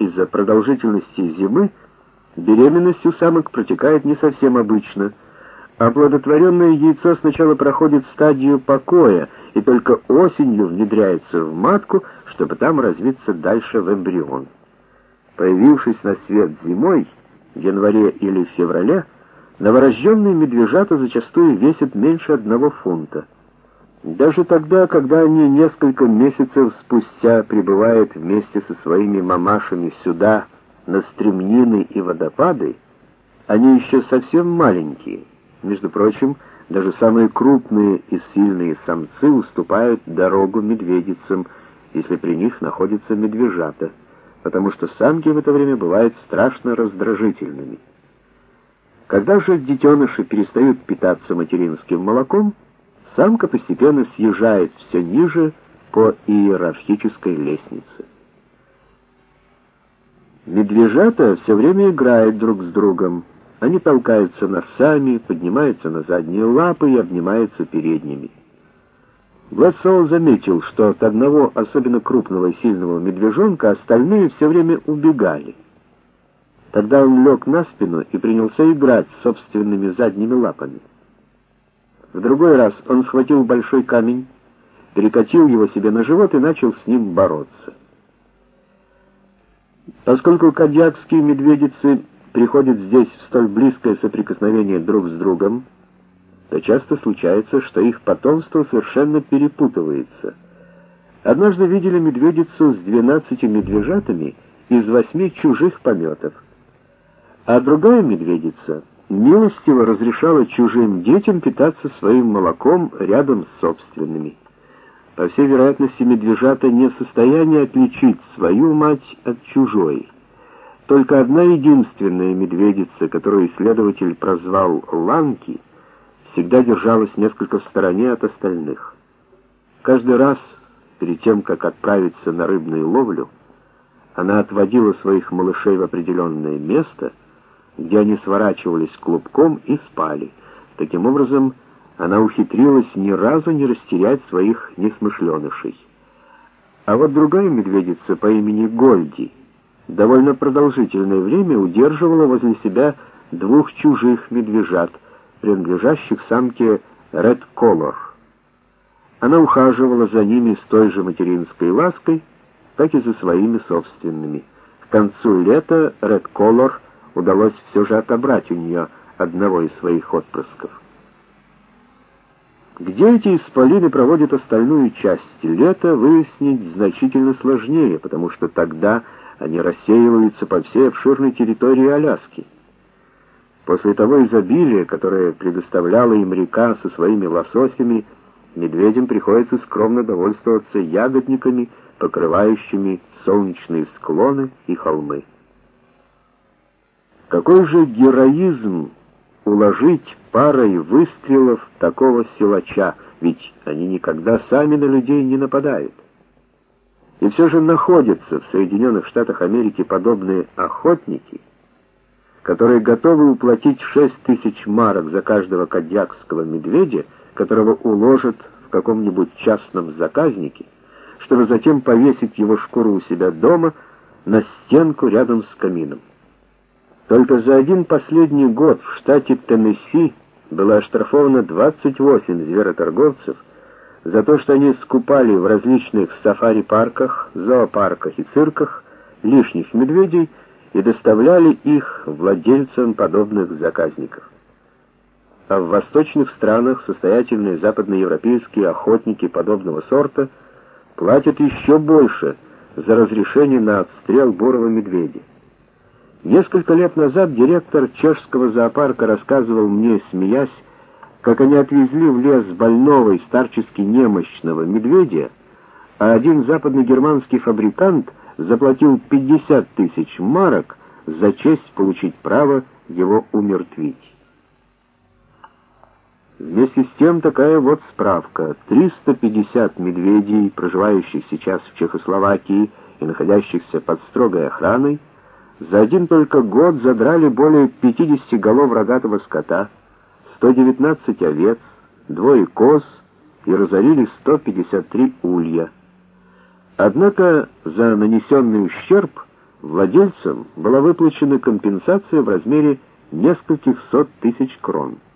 из-за продолжительности зимы беременность у самок протекает не совсем обычно. Оплодотворенное яйцо сначала проходит стадию покоя и только осенью внедряется в матку, чтобы там развиться дальше в эмбрион. Появившись на свет зимой, в январе или в феврале, новорожденные медвежата зачастую весят меньше 1 фунта. Даже тогда, когда они несколько месяцев спустя прибывают вместе со своими мамашами сюда, на стремнины и водопады, они еще совсем маленькие. Между прочим, даже самые крупные и сильные самцы уступают дорогу медведицам, если при них находятся медвежата, потому что самки в это время бывают страшно раздражительными. Когда же детеныши перестают питаться материнским молоком, самка постепенно съезжает все ниже по иерархической лестнице. Медвежата все время играют друг с другом. Они толкаются носами, поднимаются на задние лапы и обнимаются передними. Блэдсоу заметил, что от одного особенно крупного и сильного медвежонка остальные все время убегали. Тогда он лег на спину и принялся играть с собственными задними лапами. В другой раз он схватил большой камень, перекатил его себе на живот и начал с ним бороться. Поскольку кадьякские медведицы приходят здесь в столь близкое соприкосновение друг с другом, то часто случается, что их потомство совершенно перепутывается. Однажды видели медведицу с 12 медвежатами из 8 чужих пометов, а другая медведица милостиво разрешала чужим детям питаться своим молоком рядом с собственными. По всей вероятности, медвежата не в состоянии отличить свою мать от чужой. Только одна единственная медведица, которую исследователь прозвал Ланки, всегда держалась несколько в стороне от остальных. Каждый раз, перед тем, как отправиться на рыбную ловлю, она отводила своих малышей в определенное место, где они сворачивались клубком и спали. Таким образом, она ухитрилась ни разу не растерять своих несмышленышей. А вот другая медведица по имени Гольди довольно продолжительное время удерживала возле себя 2 чужих медвежат, принадлежащих самке Red Color. Она ухаживала за ними с той же материнской лаской, как и за своими собственными. К концу лета Red Color удалось все же отобрать у нее одного из своих отпрысков. Где эти исполины проводят остальную часть лета, выяснить значительно сложнее, потому что тогда они рассеиваются по всей обширной территории Аляски. После того изобилия, которое предоставляла им река со своими лососями, медведям приходится скромно довольствоваться ягодниками, покрывающими солнечные склоны и холмы. Какой же героизм уложить парой выстрелов такого силача, ведь они никогда сами на людей не нападают. И все же находятся в Соединенных Штатах Америки подобные охотники, которые готовы уплатить 6000 марок за каждого кадьякского медведя, которого уложат в каком-нибудь частном заказнике, чтобы затем повесить его шкуру у себя дома на стенку рядом с камином. Только за один последний год в штате Теннесси было оштрафовано 28 звероторговцев за то, что они скупали в различных сафари-парках, зоопарках и цирках лишних медведей и доставляли их владельцам подобных заказников. А в восточных странах состоятельные западноевропейские охотники подобного сорта платят еще больше за разрешение на отстрел бурого медведя. Несколько лет назад директор чешского зоопарка рассказывал мне, смеясь, как они отвезли в лес больного и старчески немощного медведя, а один западногерманский фабрикант заплатил 50 000 марок за честь получить право его умертвить. Вместе с тем такая вот справка. 350 медведей, проживающих сейчас в Чехословакии и находящихся под строгой охраной, за один только год задрали более 50 голов рогатого скота, 119 овец, 2 коз и разорили 153 улья. Однако за нанесенный ущерб Владельцам была выплачена компенсация в размере нескольких сот тысяч крон.